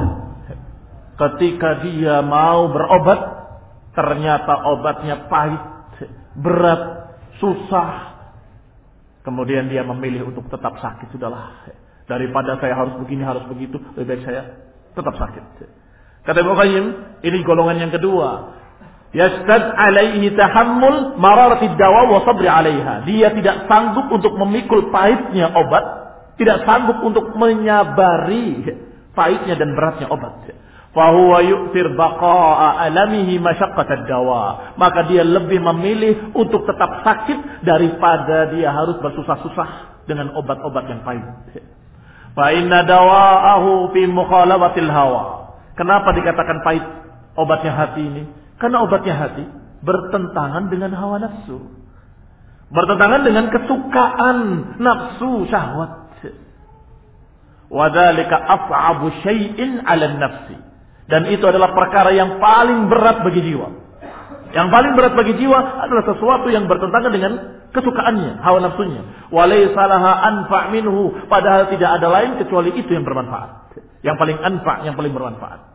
Ketika dia mau berobat, ternyata obatnya pahit, berat, susah. Kemudian dia memilih untuk tetap sakit. Sudahlah, daripada saya harus begini, harus begitu, lebih baik saya tetap sakit. Kata Ibnu Qayyim, ini golongan yang kedua. Yastad alaihi tahammul mararati dawa wa sabri alaiha. Dia tidak sanggup untuk memikul pahitnya obat, tidak sanggup untuk menyabari pahitnya dan beratnya obat. Fa huwa yu'thir baqa'a alamihi masyaqqatad dawa. Maka dia lebih memilih untuk tetap sakit daripada dia harus bersusah-susah dengan obat-obat yang pahit. Fa inna dawa'ahu fi mukhalafatil hawa. Kenapa dikatakan pahit obatnya hati ini? Karena obatnya hati bertentangan dengan hawa nafsu. Bertentangan dengan kesukaan nafsu syahwat. Wadzalika as'abu syai'in 'ala nafsi. Dan itu adalah perkara yang paling berat bagi jiwa. Yang paling berat bagi jiwa adalah sesuatu yang bertentangan dengan kesukaannya, hawa nafsunya. Walaysa laha anfa' minhu, padahal tidak ada lain kecuali itu yang bermanfaat. Yang paling anfa', yang paling bermanfaat.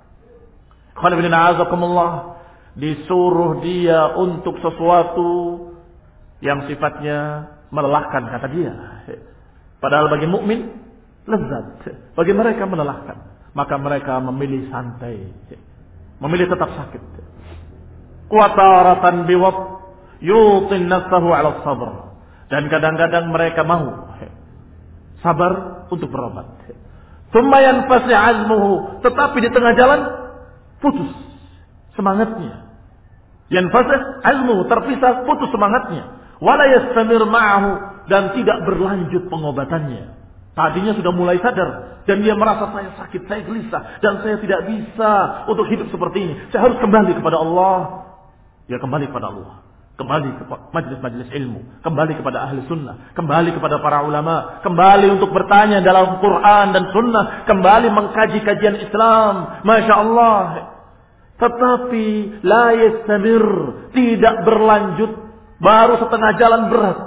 Disuruh dia untuk sesuatu yang sifatnya melelahkan, kata dia. Padahal bagi mukmin lezat, bagi mereka melelahkan. Maka mereka memilih santai, memilih tetap sakit. Qataratan biwat yutin nafsahu 'ala sabr. Dan kadang-kadang mereka mau sabar untuk berobat. Tsumma yanfasi 'azmuhu, tetapi di tengah jalan putus semangatnya. Yanfasi 'azmuhu, terpisah, putus semangatnya. Wala yastamir ma'ahu, dan tidak berlanjut pengobatannya. Tadinya sudah mulai sadar dan dia merasa saya sakit, saya gelisah dan saya tidak bisa untuk hidup seperti ini. Saya harus kembali kepada Allah. Ya kembali kepada Allah. Kembali ke majelis-majelis ilmu, kembali kepada ahli sunnah, kembali kepada para ulama, kembali untuk bertanya dalam Quran dan sunnah, kembali mengkaji kajian Islam. Masya Allah. Tetapi la yastamir, tidak berlanjut, baru setengah jalan berat.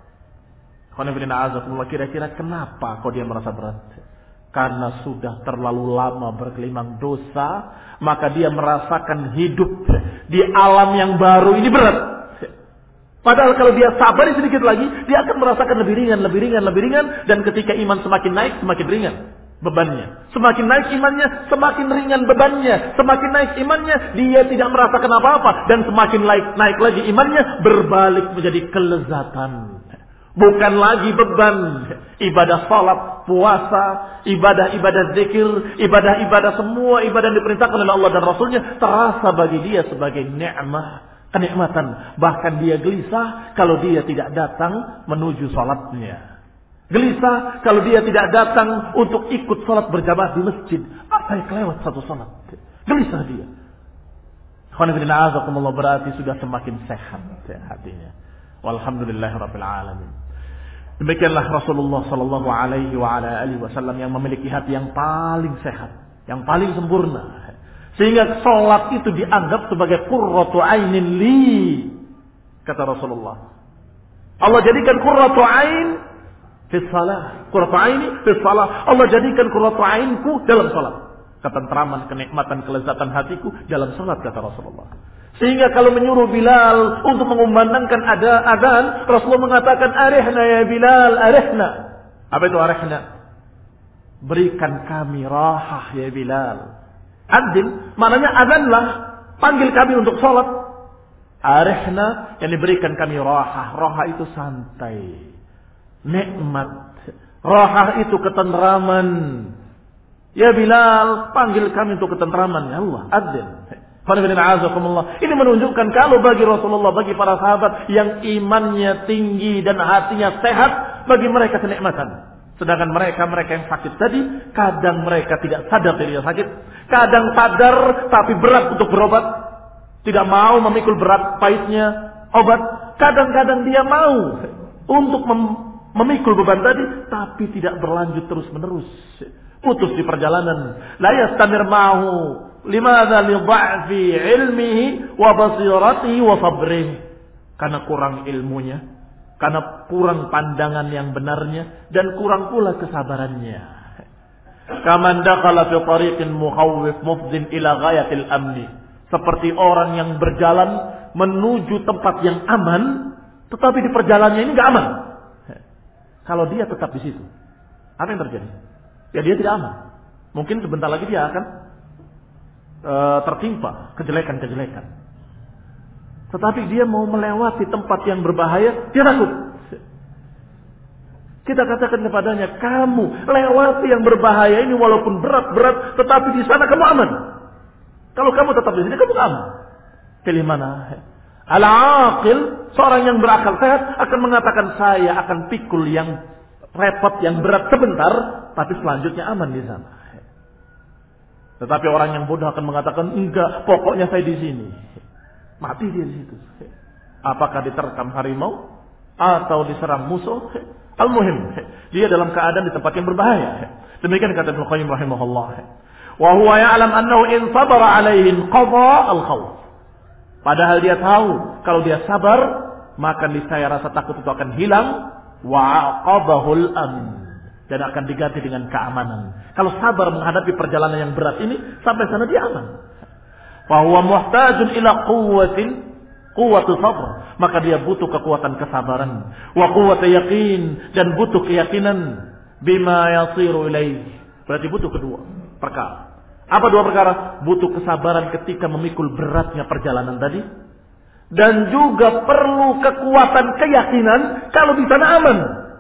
Kira-kira kenapa kok dia merasa berat? Karena sudah terlalu lama bergelimang dosa, maka dia merasakan hidup di alam yang baru ini berat. Padahal kalau dia sabar sedikit lagi, dia akan merasakan lebih ringan, dan ketika iman semakin naik, semakin ringan bebannya. Semakin naik imannya, semakin ringan bebannya. Semakin naik imannya, dia tidak merasakan apa-apa, dan semakin naik lagi imannya, berbalik menjadi kelezatan. Bukan lagi beban ibadah salat, puasa, ibadah-ibadah zikir, ibadah-ibadah semua ibadah yang diperintahkan oleh Allah dan Rasulnya terasa bagi dia sebagai nikmat, kenikmatan. Bahkan dia gelisah kalau dia tidak datang menuju salatnya. Gelisah kalau dia tidak datang untuk ikut salat berjamaah di masjid. Apa yang kelewat satu salat? Gelisah dia. Berarti sudah semakin sehat hatinya. Walhamdulillahirabbil alamin. Demikianlah Rasulullah sallallahu alaihi wasallam yang memiliki hati yang paling sehat, yang paling sempurna. Sehingga salat itu dianggap sebagai qurratu ainin li, kata Rasulullah. Allah jadikan qurratu ain fi shalah. Qurratu aini fi shalah. Allah jadikan qurratu ainku dalam salat. Ketentraman, kenikmatan, kelezatan hatiku dalam salat, kata Rasulullah. Sehingga kalau menyuruh Bilal untuk mengumandangkan ada azan, Rasulullah mengatakan, "Arihna ya Bilal, arihna." Apa itu arihna? Berikan kami rahah ya Bilal. Adzin, maknanya azanlah, panggil kami untuk salat. Arihna, yang diberikan kami rahah. Rahah itu santai, nikmat. Rahah itu ketentraman. Ya Bilal, panggil kami untuk ketentraman. Ya Allah, adzin. Ini menunjukkan kalau bagi Rasulullah, bagi para sahabat yang imannya tinggi dan hatinya sehat, bagi mereka kenikmatan. Sedangkan mereka yang sakit tadi, kadang mereka tidak sadar dirinya sakit, kadang sadar tapi berat untuk berobat, tidak mau memikul berat pahitnya obat. Kadang-kadang dia mau untuk memikul beban tadi, tapi tidak berlanjut terus-menerus. Putus di perjalanan. La yastamir ma'hu. Limadha li dha'fi ilmihi wa basiratihi wa sabrihi. Karena kurang ilmunya, karena kurang pandangan yang benarnya, dan kurang pula kesabarannya. Kaman dakhala fi tariqin mukhawwif mufdin ila ghayatil amni. Seperti orang yang berjalan menuju tempat yang aman, tetapi di perjalanannya ini enggak aman. Kalau dia tetap di situ, apa yang terjadi? Ya dia tidak aman. Mungkin sebentar lagi dia akan tertimpa kejelekan-kejelekan. Tetapi dia mau melewati tempat yang berbahaya, dia takut. Kita katakan kepadanya, kamu lewati yang berbahaya ini walaupun berat-berat, tetapi di sana kamu aman. Kalau kamu tetap di sini, kamu aman. Pilih mana? Al-aqil, seorang yang berakal sehat akan mengatakan, saya akan pikul yang repot, yang berat sebentar, tapi selanjutnya aman di sana. Tetapi orang yang bodoh akan mengatakan, enggak, pokoknya saya di sini. Mati dia di situ. Apakah diterkam harimau atau diserang musuh? Al-muhim, dia dalam keadaan di tempat yang berbahaya. Demikian kata Ibnu Qayyim rahimahullah. Wa huwa ya'lam annahu in sabara 'alaihi qada al-khawf. Padahal dia tahu kalau dia sabar, maka niscaya rasa takut itu akan hilang. Wa'aqabahul amin, dan akan diganti dengan keamanan. Kalau sabar menghadapi perjalanan yang berat ini, sampai sana dia aman. Fa huwa muhtajun ila quwwatu sabr, maka dia butuh kekuatan kesabaran, wa quwwatu yaqin, dan butuh keyakinan bima yasiru ilaih. Berarti butuh kedua perkara. Apa dua perkara? Butuh kesabaran ketika memikul beratnya perjalanan tadi, dan juga perlu kekuatan keyakinan kalau di sana aman.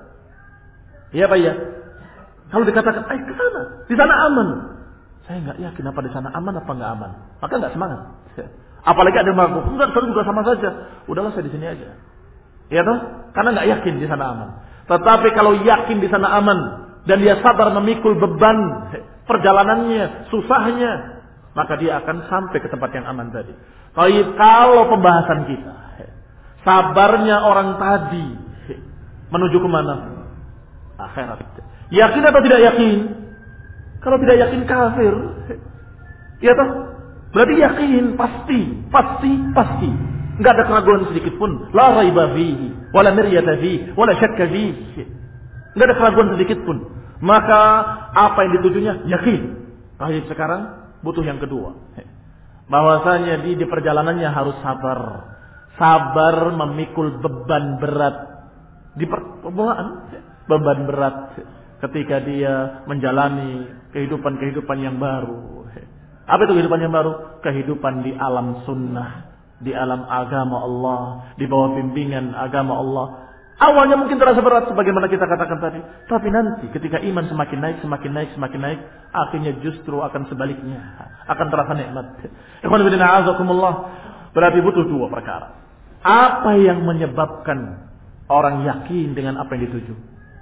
Iya Pak ya? Kalau dikatakan, ke sana, di sana aman. Saya nggak yakin apa di sana aman apa nggak aman. Maka nggak semangat. Apalagi ada yang mengaku, enggak, saya juga sama saja. Udahlah saya di sini aja. Iya toh? Karena nggak yakin di sana aman. Tetapi kalau yakin di sana aman dan dia sabar memikul beban perjalanannya, susahnya, maka dia akan sampai ke tempat yang aman tadi. Kalau pembahasan kita, sabarnya orang tadi menuju kemana? Akhirat. Yakin atau tidak yakin? Kalau tidak yakin kafir. Ya toh? Berarti yakin, pasti. Enggak ada keraguan sedikit pun. La raiba fihi, wala miryata fihi, wala syakka fihi. Enggak ada keraguan sedikit pun. Maka apa yang ditujunya? Yakin. Baik, sekarang butuh yang kedua. Bahwasanya di perjalanannya harus sabar. Sabar memikul beban berat di permulaan, beban berat ketika dia menjalani kehidupan yang baru. Apa itu kehidupan yang baru? Kehidupan di alam sunnah, di alam agama Allah, di bawah bimbingan agama Allah. Awalnya mungkin terasa berat sebagaimana kita katakan tadi, tapi nanti ketika iman semakin naik, akhirnya justru akan sebaliknya, akan terasa nikmat. Ikhwan fillah, azakumullah. Berarti butuh dua perkara. Apa yang menyebabkan orang yakin dengan apa yang dituju?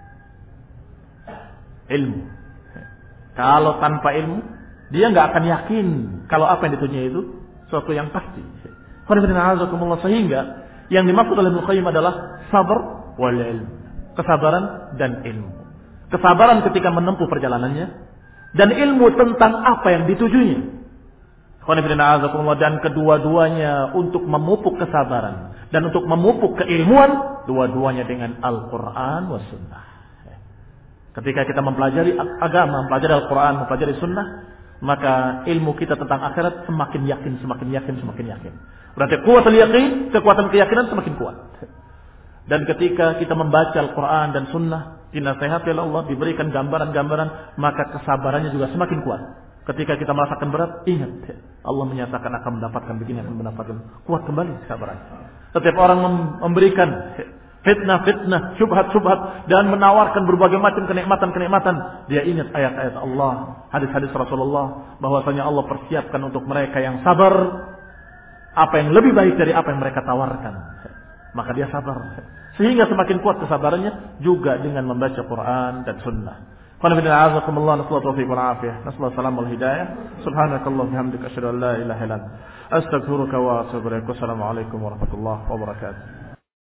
Ilmu. Kalau tanpa ilmu, dia nggak akan yakin kalau apa yang ditujunya itu Suatu yang pasti. Sehingga yang dimaksud oleh Ibnu Qayyim adalah sabar wal ilm. Kesabaran dan ilmu. Kesabaran ketika menempuh perjalanannya dan ilmu tentang apa yang ditujunya. Dan kedua-duanya untuk memupuk kesabaran dan untuk memupuk keilmuan, dua-duanya dengan Al-Quran was sunnah. Ketika kita mempelajari agama, mempelajari Al-Quran, mempelajari sunnah, maka ilmu kita tentang akhirat semakin yakin. Berarti kuatul yakin, kekuatan keyakinan semakin kuat. Dan ketika kita membaca Al-Quran dan sunnah, dinasihati oleh Allah, diberikan gambaran-gambaran, maka kesabarannya juga semakin kuat. Ketika kita merasakan berat, ingat, Allah menyatakan akan mendapatkan begini, akan mendapatkan, kuat kembali kesabaran. Setiap orang memberikan fitnah, syubhat, dan menawarkan berbagai macam kenikmatan, dia ingat ayat-ayat Allah, hadis-hadis Rasulullah, bahwasanya Allah persiapkan untuk mereka yang sabar apa yang lebih baik dari apa yang mereka tawarkan. Maka dia sabar. Sehingga semakin kuat kesabarannya juga dengan membaca Quran dan sunnah. Subhanakallah bihamdika asyhadu an la ilaha illa anta astaghfiruka wa atubu ilaik. Wassalamu alaikum warahmatullahi wabarakatuh.